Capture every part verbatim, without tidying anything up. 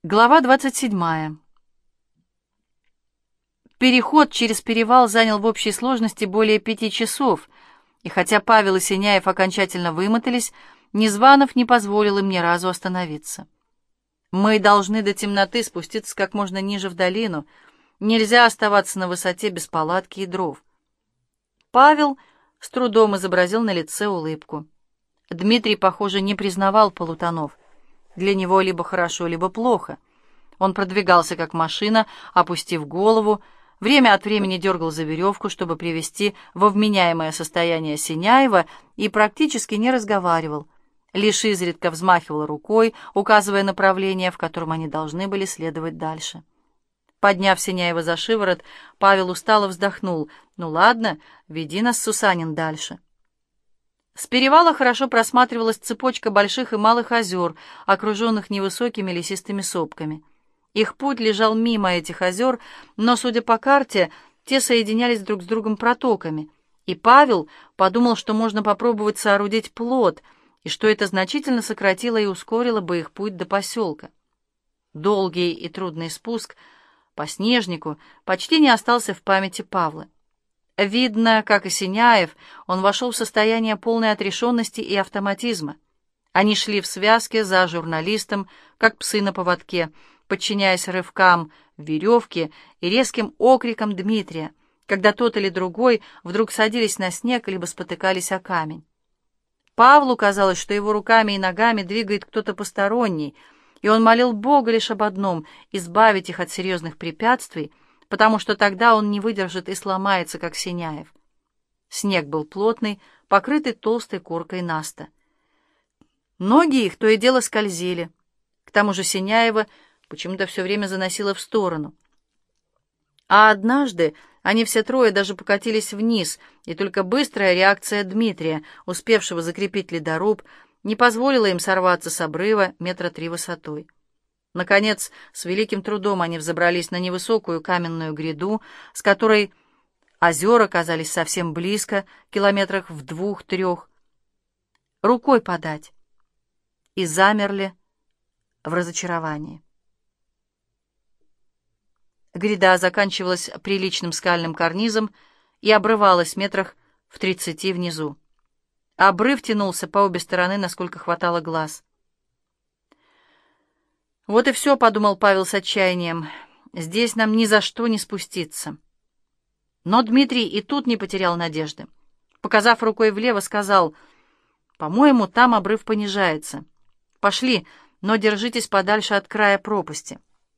Глава двадцать седьмая. Переход через перевал занял в общей сложности более пяти часов, и хотя Павел и Синяев окончательно вымотались, Незванов не позволил им ни разу остановиться. «Мы должны до темноты спуститься как можно ниже в долину. Нельзя оставаться на высоте без палатки и дров». Павел с трудом изобразил на лице улыбку. Дмитрий, похоже, не признавал полутонов. Для него либо хорошо, либо плохо. Он продвигался как машина, опустив голову, время от времени дергал за веревку, чтобы привести во вменяемое состояние Синяева, и практически не разговаривал, лишь изредка взмахивал рукой, указывая направление, в котором они должны были следовать дальше. Подняв Синяева за шиворот, Павел устало вздохнул. «Ну ладно, веди нас, Сусанин, дальше». С перевала хорошо просматривалась цепочка больших и малых озер, окруженных невысокими лесистыми сопками. Их путь лежал мимо этих озер, но, судя по карте, те соединялись друг с другом протоками, и Павел подумал, что можно попробовать соорудить плот, и что это значительно сократило и ускорило бы их путь до поселка. Долгий и трудный спуск по снежнику почти не остался в памяти Павла. Видно, как и Синяев, он вошел в состояние полной отрешенности и автоматизма. Они шли в связке за журналистом, как псы на поводке, подчиняясь рывкам веревки и резким окрикам Дмитрия, когда тот или другой вдруг садились на снег либо спотыкались о камень. Павлу казалось, что его руками и ногами двигает кто-то посторонний, и он молил Бога лишь об одном — избавить их от серьезных препятствий, потому что тогда он не выдержит и сломается, как Синяев. Снег был плотный, покрытый толстой коркой наста. Ноги их то и дело скользили. К тому же Синяева почему-то все время заносило в сторону. А однажды они все трое даже покатились вниз, и только быстрая реакция Дмитрия, успевшего закрепить ледоруб, не позволила им сорваться с обрыва метра три высотой. Наконец, с великим трудом они взобрались на невысокую каменную гряду, с которой озера казались совсем близко, километрах в двух-трех. Рукой подать. И замерли в разочаровании. Гряда заканчивалась приличным скальным карнизом и обрывалась метрах в тридцати внизу. Обрыв тянулся по обе стороны, насколько хватало глаз. «Вот и все», — подумал Павел с отчаянием, — «здесь нам ни за что не спуститься». Но Дмитрий и тут не потерял надежды. Показав рукой влево, сказал: «По-моему, там обрыв понижается. Пошли, но держитесь подальше от края пропасти».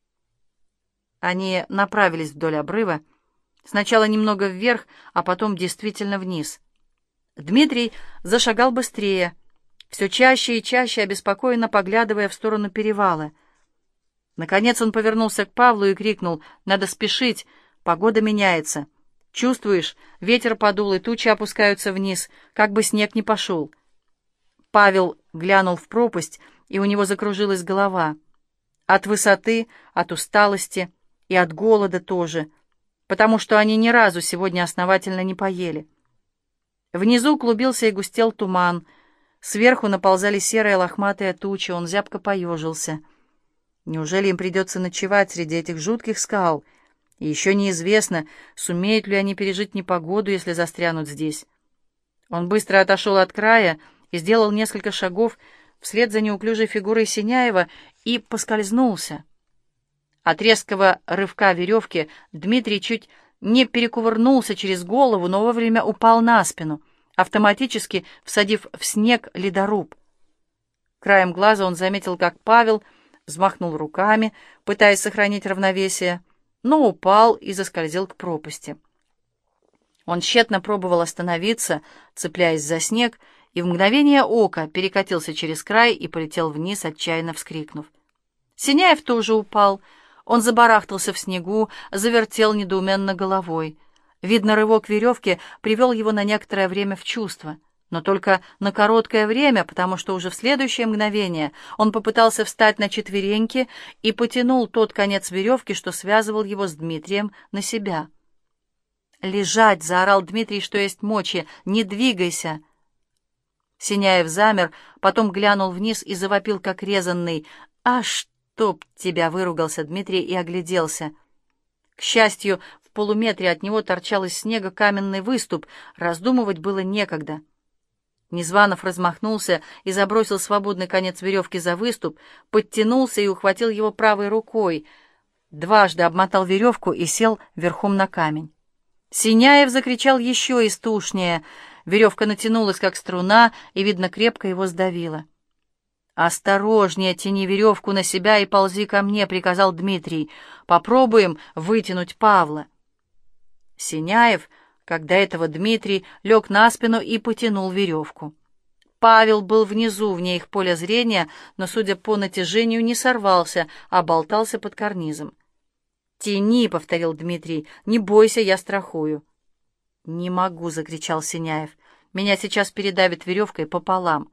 Они направились вдоль обрыва, сначала немного вверх, а потом действительно вниз. Дмитрий зашагал быстрее, все чаще и чаще обеспокоенно поглядывая в сторону перевала. Наконец он повернулся к Павлу и крикнул: «Надо спешить, погода меняется. Чувствуешь, ветер подул, и тучи опускаются вниз, как бы снег не пошел». Павел глянул в пропасть, и у него закружилась голова. От высоты, от усталости и от голода тоже, потому что они ни разу сегодня основательно не поели. Внизу клубился и густел туман, сверху наползали серые лохматые тучи, он зябко поежился. Неужели им придется ночевать среди этих жутких скал? И еще неизвестно, сумеют ли они пережить непогоду, если застрянут здесь. Он быстро отошел от края и сделал несколько шагов вслед за неуклюжей фигурой Синяева и поскользнулся. От резкого рывка веревки Дмитрий чуть не перекувырнулся через голову, но вовремя упал на спину, автоматически всадив в снег ледоруб. Краем глаза он заметил, как Павел взмахнул руками, пытаясь сохранить равновесие, но упал и заскользил к пропасти. Он тщетно пробовал остановиться, цепляясь за снег, и в мгновение ока перекатился через край и полетел вниз, отчаянно вскрикнув. Синяев тоже упал. Он забарахтался в снегу, завертел недоуменно головой. Видно, рывок веревки привел его на некоторое время в чувство, но только на короткое время, потому что уже в следующее мгновение он попытался встать на четвереньки и потянул тот конец веревки, что связывал его с Дмитрием, на себя. «Лежать!» — заорал Дмитрий, что есть мочи. «Не двигайся!» Синяев замер, потом глянул вниз и завопил, как резанный: «А что?» «Чтоб тебя!» — выругался Дмитрий и огляделся. К счастью, в полуметре от него торчал из снега каменный выступ, раздумывать было некогда. Незванов размахнулся и забросил свободный конец веревки за выступ, подтянулся и ухватил его правой рукой, дважды обмотал веревку и сел верхом на камень. Синяев закричал еще истушнее. Веревка натянулась, как струна, и, видно, крепко его сдавила. «Осторожнее, тяни веревку на себя и ползи ко мне», — приказал Дмитрий. «Попробуем вытянуть Павла». Синяев, как до этого Дмитрий, лег на спину и потянул веревку. Павел был внизу, вне их поля зрения, но, судя по натяжению, не сорвался, а болтался под карнизом. «Тяни», — повторил Дмитрий, — «не бойся, я страхую». «Не могу», — закричал Синяев. «Меня сейчас передавит веревкой пополам».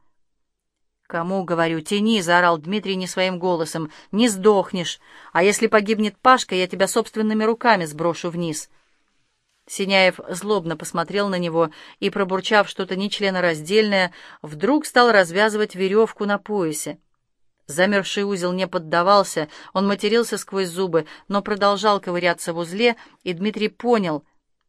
«Кому, говорю, тяни», — заорал Дмитрий не своим голосом. «Не сдохнешь, а если погибнет Пашка, я тебя собственными руками сброшу вниз». Синяев злобно посмотрел на него и, пробурчав что-то нечленораздельное, вдруг стал развязывать веревку на поясе. Замерзший узел не поддавался, он матерился сквозь зубы, но продолжал ковыряться в узле, и Дмитрий понял,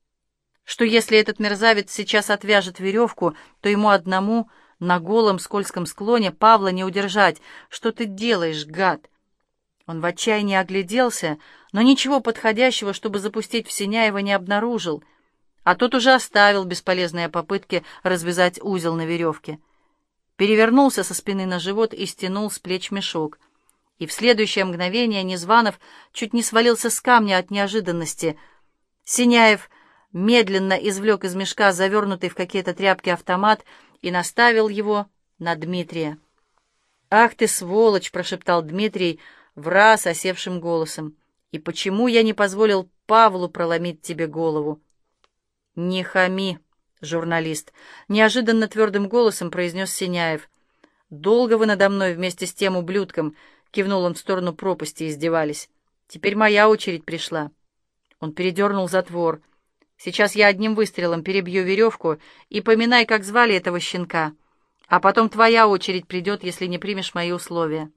что если этот мерзавец сейчас отвяжет веревку, то ему одному на голом скользком склоне Павла не удержать. «Что ты делаешь, гад?» Он в отчаянии огляделся, но ничего подходящего, чтобы запустить в Синяева, не обнаружил, а тот уже оставил бесполезные попытки развязать узел на веревке. Перевернулся со спины на живот и стянул с плеч мешок. И в следующее мгновение Незванов чуть не свалился с камня от неожиданности. Синяев медленно извлек из мешка завернутый в какие-то тряпки автомат и наставил его на Дмитрия. «Ах ты, сволочь!» — прошептал Дмитрий враз осевшим голосом. «И почему я не позволил Павлу проломить тебе голову?» «Не хами, журналист!» — неожиданно твердым голосом произнес Синяев. «Долго вы надо мной вместе с тем ублюдком», — кивнул он в сторону пропасти, — издевались. «Теперь моя очередь пришла». Он передернул затвор. «Сейчас я одним выстрелом перебью веревку и поминай, как звали этого щенка. А потом твоя очередь придет, если не примешь мои условия».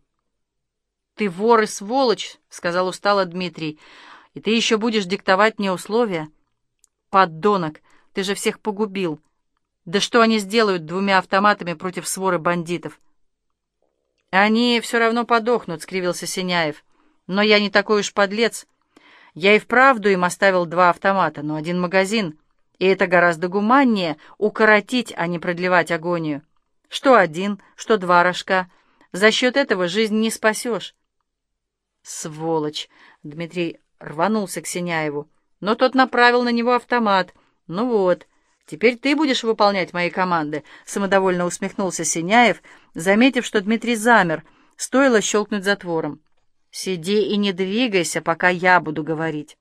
«Ты вор и сволочь», — сказал устало Дмитрий, — «и ты еще будешь диктовать мне условия? Подонок, ты же всех погубил. Да что они сделают двумя автоматами против своры бандитов?» «Они все равно подохнут», — скривился Синяев. «Но я не такой уж подлец. Я и вправду им оставил два автомата, но один магазин, и это гораздо гуманнее — укоротить, а не продлевать агонию. Что один, что два рожка. За счет этого жизнь не спасешь». «Сволочь!» — Дмитрий рванулся к Синяеву, но тот направил на него автомат. «Ну вот, теперь ты будешь выполнять мои команды», — самодовольно усмехнулся Синяев, заметив, что Дмитрий замер, стоило щелкнуть затвором. «Сиди и не двигайся, пока я буду говорить».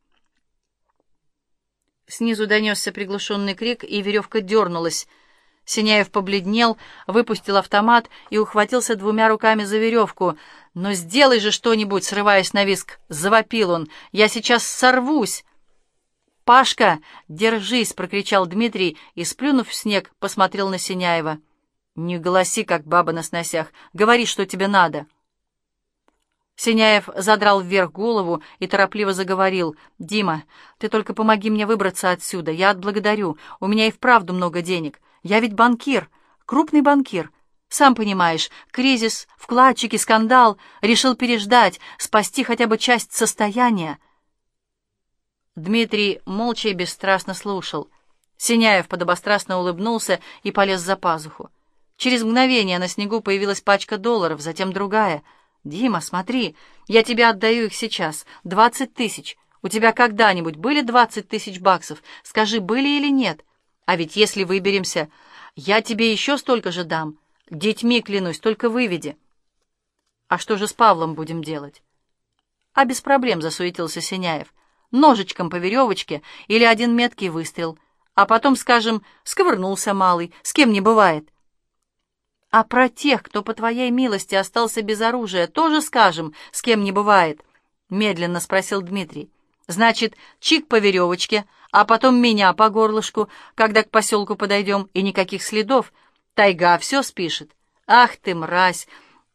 Снизу донесся приглушенный крик, и веревка дернулась. Синяев побледнел, выпустил автомат и ухватился двумя руками за веревку. «Но сделай же что-нибудь!» — срываясь на визг, завопил он. «Я сейчас сорвусь!» «Пашка, держись!» — прокричал Дмитрий и, сплюнув в снег, посмотрел на Синяева. «Не голоси, как баба на сносях. Говори, что тебе надо». Синяев задрал вверх голову и торопливо заговорил. «Дима, ты только помоги мне выбраться отсюда. Я отблагодарю. У меня и вправду много денег. Я ведь банкир, крупный банкир. Сам понимаешь, кризис, вкладчики, скандал. Решил переждать, спасти хотя бы часть состояния». Дмитрий молча и бесстрастно слушал. Синяев подобострастно улыбнулся и полез за пазуху. Через мгновение на снегу появилась пачка долларов, затем другая. «Дима, смотри, я тебе отдаю их сейчас. Двадцать тысяч. У тебя когда-нибудь были двадцать тысяч баксов? Скажи, были или нет? А ведь если выберемся, я тебе еще столько же дам. Детьми, клянусь, только выведи». «А что же с Павлом будем делать?» «А без проблем», — засуетился Синяев. «Ножичком по веревочке или один меткий выстрел. А потом, скажем, сковырнулся малый, с кем не бывает». «А про тех, кто по твоей милости остался без оружия, тоже скажем, с кем не бывает?» — медленно спросил Дмитрий. «Значит, чик по веревочке, а потом меня по горлышку, когда к поселку подойдем, и никаких следов. Тайга все спишет. Ах ты, мразь!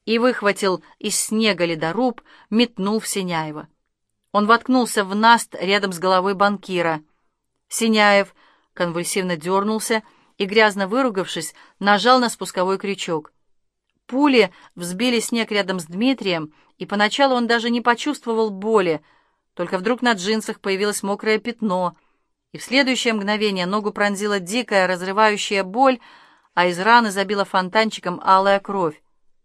и выхватил из снега ледоруб, метнул в Синяева. Он воткнулся в наст рядом с головой банкира. Синяев конвульсивно дернулся и, грязно выругавшись, нажал на спусковой крючок. Пули взбили снег рядом с Дмитрием, и поначалу он даже не почувствовал боли, только вдруг на джинсах появилось мокрое пятно, и в следующее мгновение ногу пронзила дикая разрывающая боль, а из раны забила фонтанчиком алая кровь.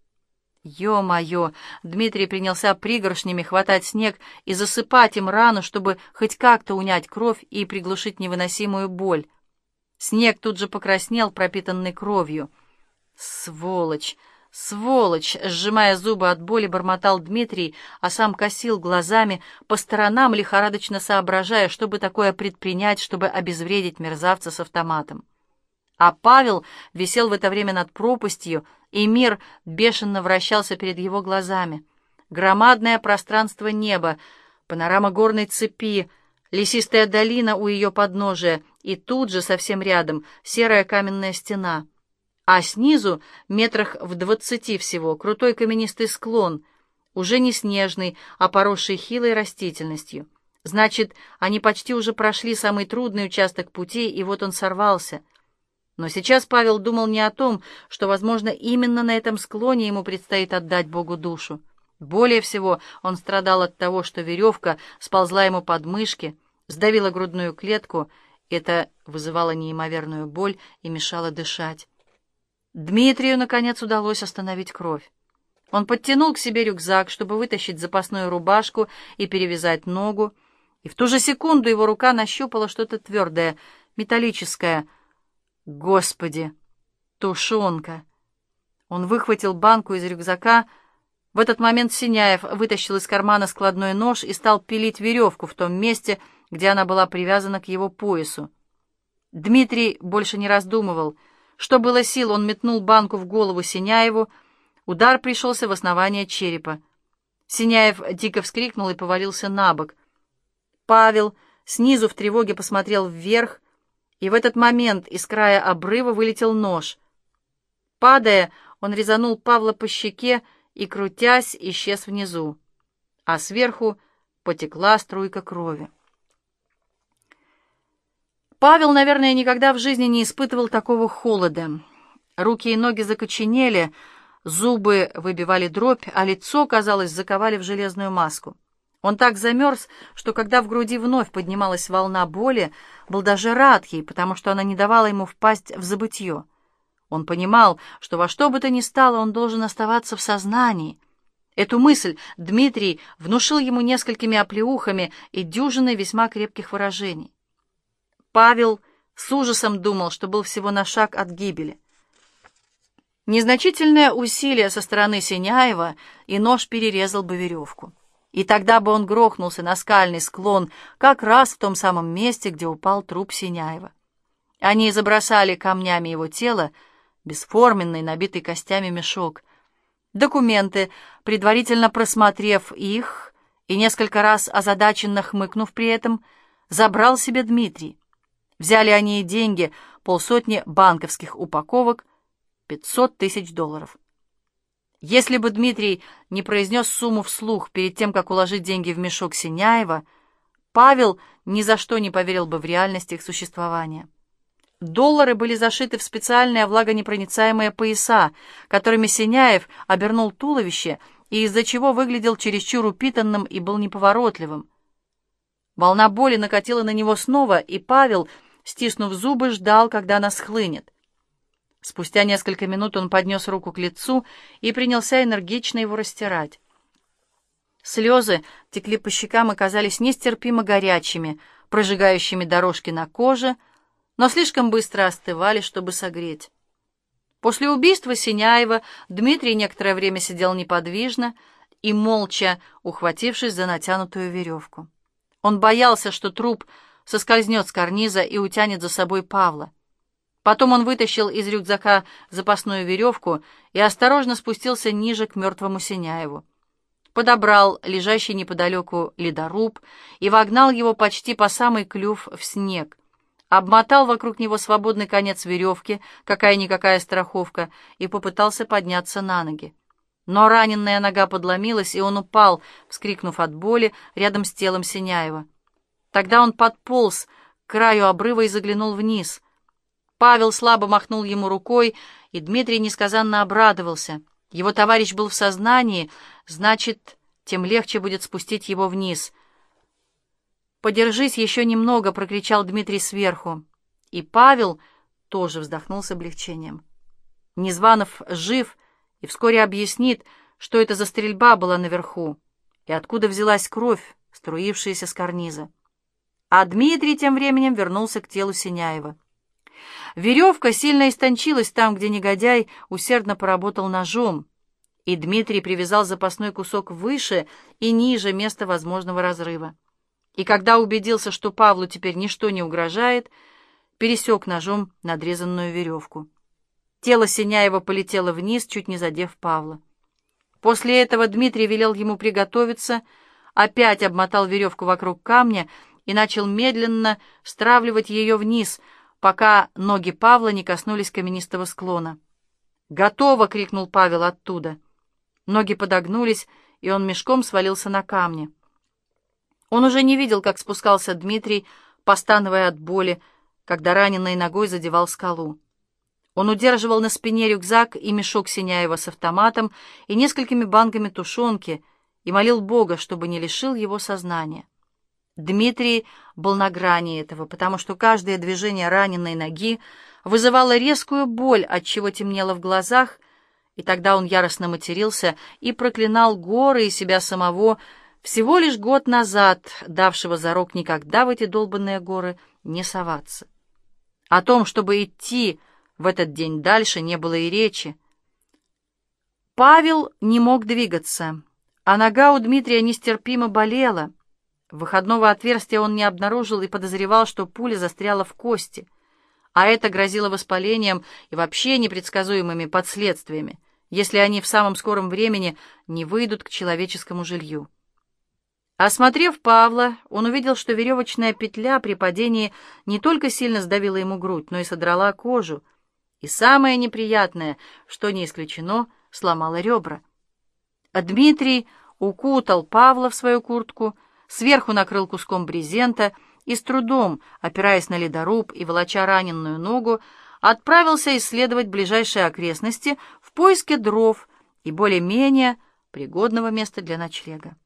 Ё-моё! Дмитрий принялся пригоршнями хватать снег и засыпать им рану, чтобы хоть как-то унять кровь и приглушить невыносимую боль. Снег тут же покраснел, пропитанный кровью. «Сволочь! Сволочь!» — сжимая зубы от боли, бормотал Дмитрий, а сам косил глазами по сторонам, лихорадочно соображая, что бы такое предпринять, чтобы обезвредить мерзавца с автоматом. А Павел висел в это время над пропастью, и мир бешено вращался перед его глазами. Громадное пространство неба, панорама горной цепи, лесистая долина у ее подножия, и тут же, совсем рядом, серая каменная стена. А снизу, метрах в двадцати всего, крутой каменистый склон, уже не снежный, а поросший хилой растительностью. Значит, они почти уже прошли самый трудный участок пути, и вот он сорвался. Но сейчас Павел думал не о том, что, возможно, именно на этом склоне ему предстоит отдать Богу душу. Более всего он страдал от того, что веревка сползла ему под мышки, сдавила грудную клетку, это вызывало неимоверную боль и мешало дышать. Дмитрию, наконец, удалось остановить кровь. Он подтянул к себе рюкзак, чтобы вытащить запасную рубашку и перевязать ногу, и в ту же секунду его рука нащупала что-то твердое, металлическое. Господи! Тушенка! Он выхватил банку из рюкзака. В этот момент Синяев вытащил из кармана складной нож и стал пилить веревку в том месте, где она была привязана к его поясу. Дмитрий больше не раздумывал. Что было сил, он метнул банку в голову Синяеву. Удар пришелся в основание черепа. Синяев дико вскрикнул и повалился на бок. Павел снизу в тревоге посмотрел вверх, и в этот момент из края обрыва вылетел нож. Падая, он резанул Павла по щеке и, крутясь, исчез внизу, а сверху потекла струйка крови. Павел, наверное, никогда в жизни не испытывал такого холода. Руки и ноги закоченели, зубы выбивали дробь, а лицо, казалось, заковали в железную маску. Он так замерз, что когда в груди вновь поднималась волна боли, был даже рад ей, потому что она не давала ему впасть в забытье. Он понимал, что во что бы то ни стало он должен оставаться в сознании. Эту мысль Дмитрий внушил ему несколькими оплеухами и дюжиной весьма крепких выражений. Павел с ужасом думал, что был всего на шаг от гибели. Незначительное усилие со стороны Синяева, и нож перерезал бы веревку. И тогда бы он грохнулся на скальный склон как раз в том самом месте, где упал труп Синяева. Они забросали камнями его тело, бесформенный, набитый костями мешок. Документы, предварительно просмотрев их и несколько раз озадаченно хмыкнув при этом, забрал себе Дмитрий. Взяли они и деньги, полсотни банковских упаковок, пятьсот тысяч долларов. Если бы Дмитрий не произнес сумму вслух перед тем, как уложить деньги в мешок Синяева, Павел ни за что не поверил бы в реальность их существования. Доллары были зашиты в специальные влагонепроницаемые пояса, которыми Синяев обернул туловище и из-за чего выглядел чересчур упитанным и был неповоротливым. Волна боли накатила на него снова, и Павел, стиснув зубы, ждал, когда она схлынет. Спустя несколько минут он поднес руку к лицу и принялся энергично его растирать. Слезы текли по щекам и казались нестерпимо горячими, прожигающими дорожки на коже, но слишком быстро остывали, чтобы согреть. После убийства Синяева Дмитрий некоторое время сидел неподвижно и молча, ухватившись за натянутую веревку. Он боялся, что труп соскользнет с карниза и утянет за собой Павла. Потом он вытащил из рюкзака запасную веревку и осторожно спустился ниже к мертвому Синяеву. Подобрал лежащий неподалеку ледоруб и вогнал его почти по самый клюв в снег. Обмотал вокруг него свободный конец веревки, какая-никакая страховка, и попытался подняться на ноги. Но раненная нога подломилась, и он упал, вскрикнув от боли, рядом с телом Синяева. Тогда он подполз к краю обрыва и заглянул вниз. Павел слабо махнул ему рукой, и Дмитрий несказанно обрадовался. Его товарищ был в сознании, значит, тем легче будет спустить его вниз. «Подержись еще немного», — прокричал Дмитрий сверху. И Павел тоже вздохнул с облегчением. Незванов жив и вскоре объяснит, что это за стрельба была наверху и откуда взялась кровь, струившаяся с карниза. А Дмитрий тем временем вернулся к телу Синяева. Веревка сильно истончилась там, где негодяй усердно поработал ножом, и Дмитрий привязал запасной кусок выше и ниже места возможного разрыва. И когда убедился, что Павлу теперь ничто не угрожает, пересек ножом надрезанную веревку. Тело Синяева полетело вниз, чуть не задев Павла. После этого Дмитрий велел ему приготовиться, опять обмотал веревку вокруг камня и начал медленно стравливать ее вниз, пока ноги Павла не коснулись каменистого склона. «Готово!» — крикнул Павел оттуда. Ноги подогнулись, и он мешком свалился на камни. Он уже не видел, как спускался Дмитрий, постановая от боли, когда раненой ногой задевал скалу. Он удерживал на спине рюкзак и мешок Синяева с автоматом и несколькими банками тушенки и молил Бога, чтобы не лишил его сознания. Дмитрий был на грани этого, потому что каждое движение раненой ноги вызывало резкую боль, отчего темнело в глазах, и тогда он яростно матерился и проклинал горы и себя самого, всего лишь год назад давшего зарок никогда в эти долбанные горы не соваться. О том, чтобы идти в этот день дальше, не было и речи. Павел не мог двигаться, а нога у Дмитрия нестерпимо болела. Выходного отверстия он не обнаружил и подозревал, что пуля застряла в кости, а это грозило воспалением и вообще непредсказуемыми последствиями, если они в самом скором времени не выйдут к человеческому жилью. Осмотрев Павла, он увидел, что веревочная петля при падении не только сильно сдавила ему грудь, но и содрала кожу, и самое неприятное, что не исключено, сломала ребра. А Дмитрий укутал Павла в свою куртку, сверху накрыл куском брезента и с трудом, опираясь на ледоруб и волоча раненую ногу, отправился исследовать ближайшие окрестности в поиске дров и более-менее пригодного места для ночлега.